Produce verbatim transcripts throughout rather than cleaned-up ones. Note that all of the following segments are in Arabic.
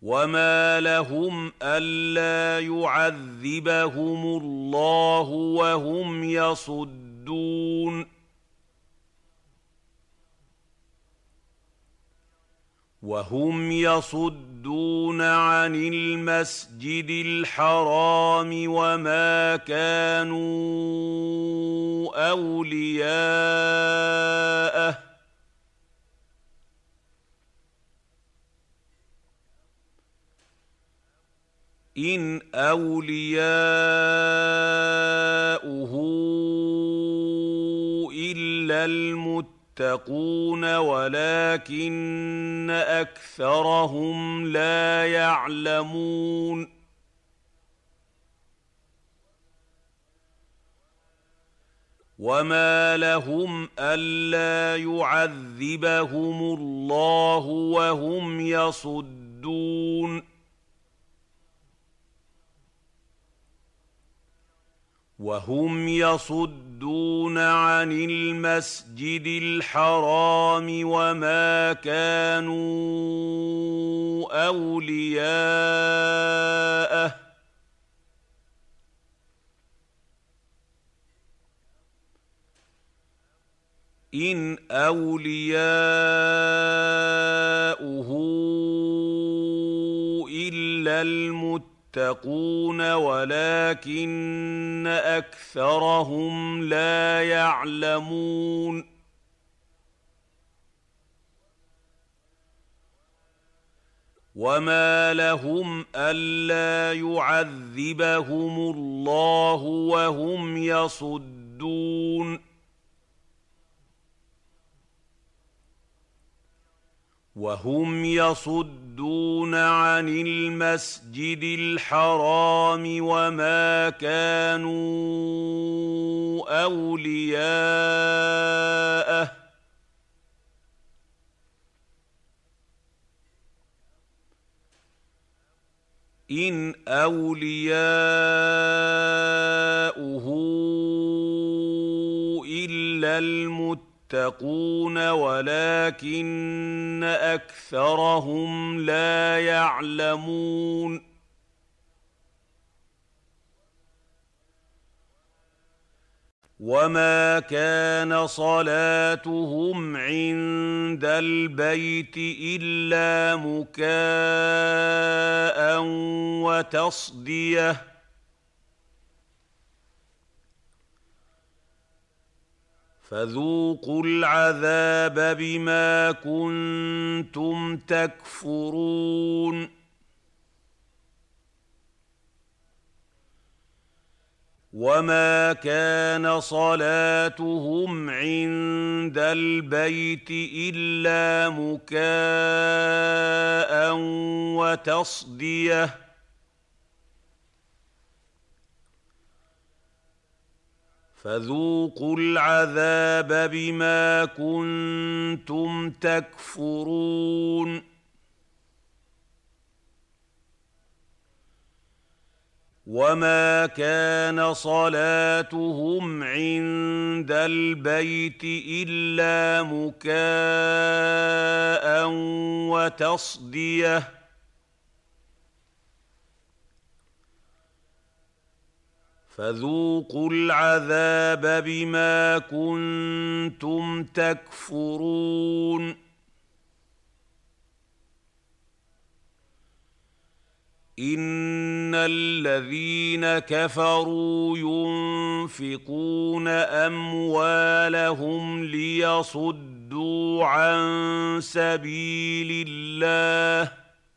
وما لهم ألا يعذبهم الله وهم يصدون وهم يصدون عن المسجد الحرام وما كانوا أولياءه إن أولياؤه إلا المتقون ولكن أكثرهم لا يعلمون وما لهم ألا يعذبهم الله وهم يصدون وهم يصدون عن المسجد الحرام وما كانوا أولياءه إن أولياؤه إلا المتقون تقون ولكن أكثرهم لا يعلمون وما لهم ألا يعذبهم الله وهم يصدون وهم يصدون عن المسجد الحرام وما كانوا أولياءه إن أولياؤه إلا المتقون تقون ولكن أكثرهم لا يعلمون وما كان صلاتهم عند البيت إلا مكاء وتصدية فذوقوا العذاب بما كنتم تكفرون وما كان صلاتهم عند البيت إلا مكاء وتصدية فذوقوا العذاب بما كنتم تكفرون وما كان صلاتهم عند البيت إلا مكاء وتصدية فذوقوا العذاب بما كنتم تكفرون إن الذين كفروا ينفقون أموالهم ليصدوا عن سبيل الله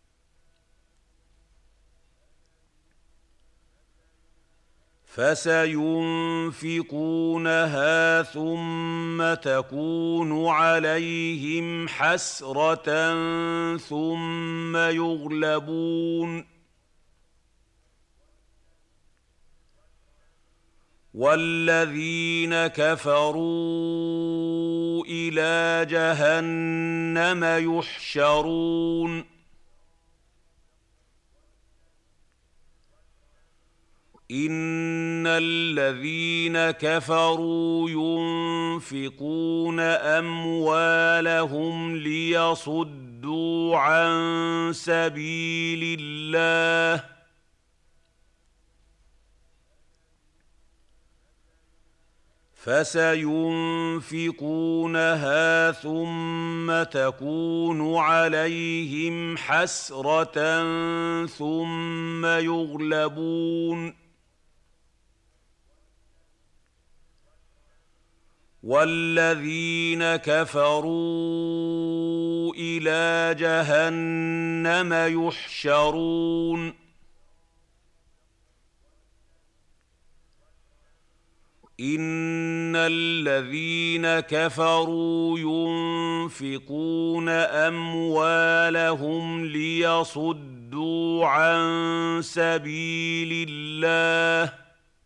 فسينفقونها ثم تكون عليهم حسرة ثم يغلبون والذين كفروا إلى جهنم يحشرون إن الذين كفروا ينفقون أموالهم ليصدوا عن سبيل الله فسينفقونها ثم تكون عليهم حسرة ثم يغلبون والذين كفروا إلى جهنم يحشرون إن الذين كفروا ينفقون أموالهم ليصدوا عن سبيل الله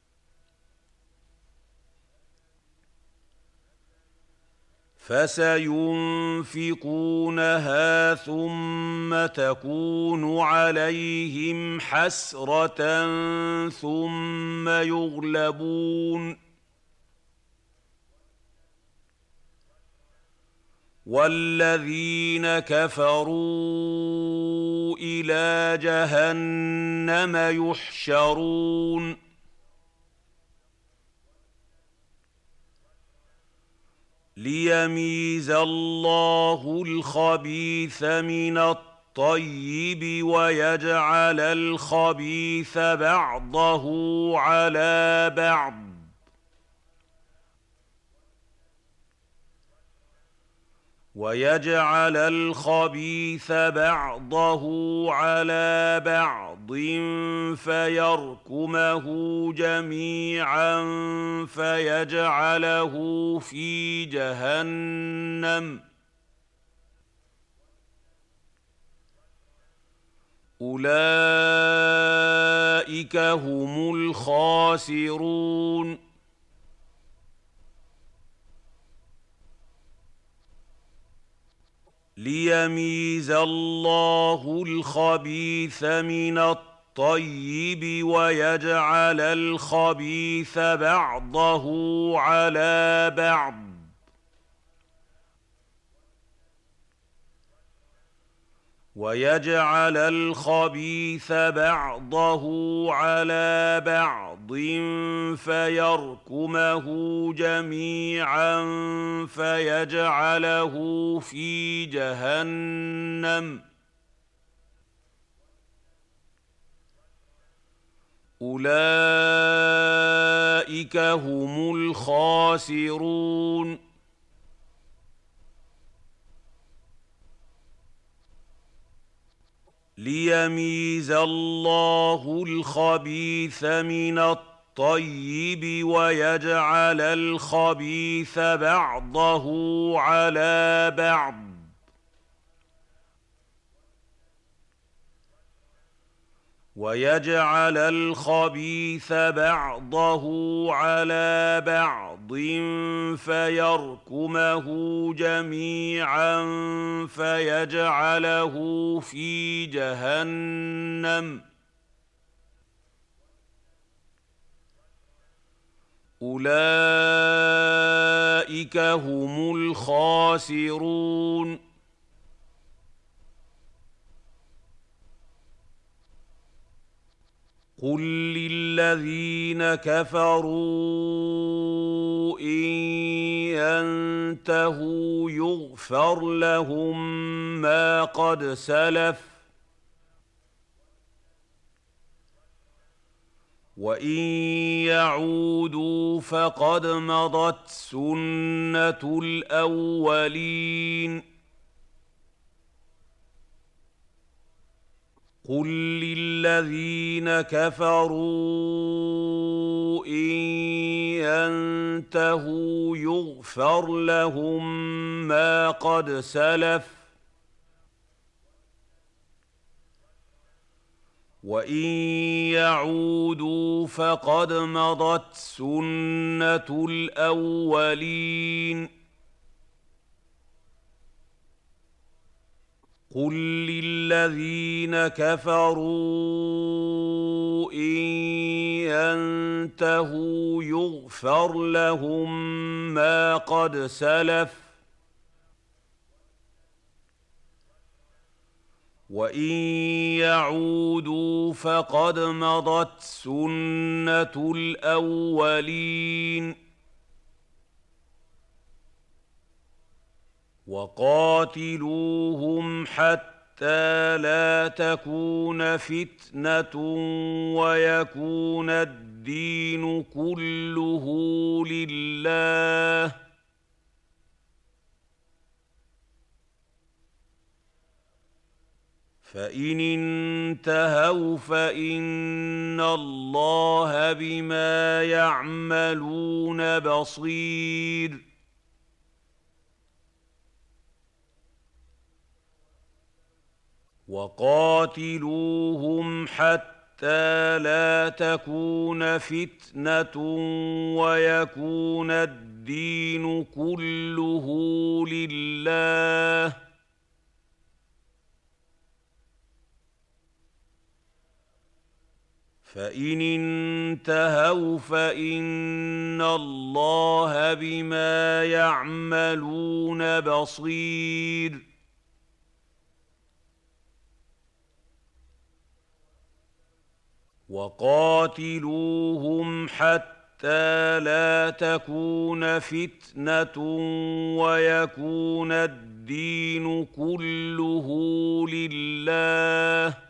فسينفقونها ثم تكون عليهم حسرة ثم يغلبون والذين كفروا إلى جهنم يحشرون ليميز الله الخبيث من الطيب ويجعل الخبيث بعضه على بعض ويجعل الخبيث بعضه على بعض فيركمه جميعا فيجعله في جهنم أولئك هم الخاسرون ليميز الله الخبيث من الطيب ويجعل الخبيث بعضه على بعض ويجعل الخبيث بعضه على بعض فيركمه جميعا فيجعله في جهنم أولئك هم الخاسرون ليميز الله الخبيث من الطيب ويجعل الخبيث بعضه على بعض ويجعل الخبيث بعضه على بعض فيركمه جميعا فيجعله في جهنم أولئك هم الخاسرون قل للذين كفروا إن ينتهوا يغفر لهم ما قد سلف وإن يعودوا فقد مضت سنة الأولين قل للذين كفروا إن ينتهوا يغفر لهم ما قد سلف وإن يعودوا فقد مضت سنة الأولين قل للذين كفروا قالوا إن ينتهوا يغفر لهم ما قد سلف وإن يعودوا فقد مضت سنة الأولين وقاتلوهم حتى لا تكون فتنة ويكون الدين كله لله فإن انتهوا فإن الله بما يعملون بصير وقاتلوهم حتى لا تكون فتنة ويكون الدين كله لله فإن انتهوا فإن الله بما يعملون بصير وقاتلوهم حتى لا تكون فتنة ويكون الدين كله لله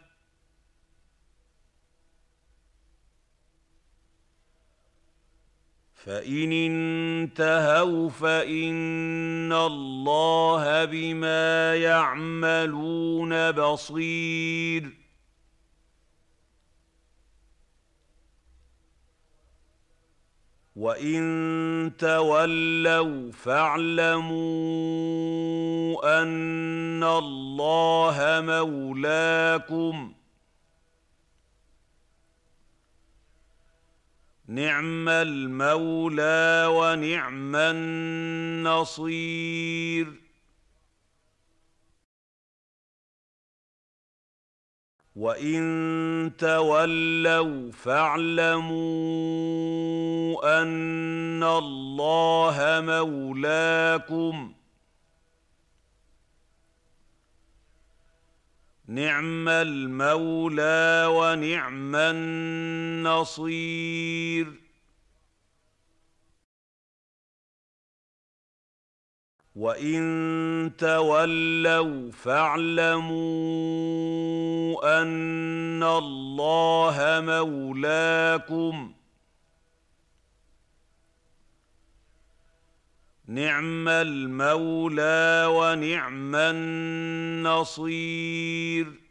فإن انتهوا فإن الله بما يعملون بصير وإن تولوا فاعلموا أن الله مولاكم نعم المولى ونعم النصير وإن تولوا فاعلموا أن الله مولاكم نعم المولى ونعم النصير وإن تولوا فاعلموا أن الله مولاكم نعم المولى ونعم النصير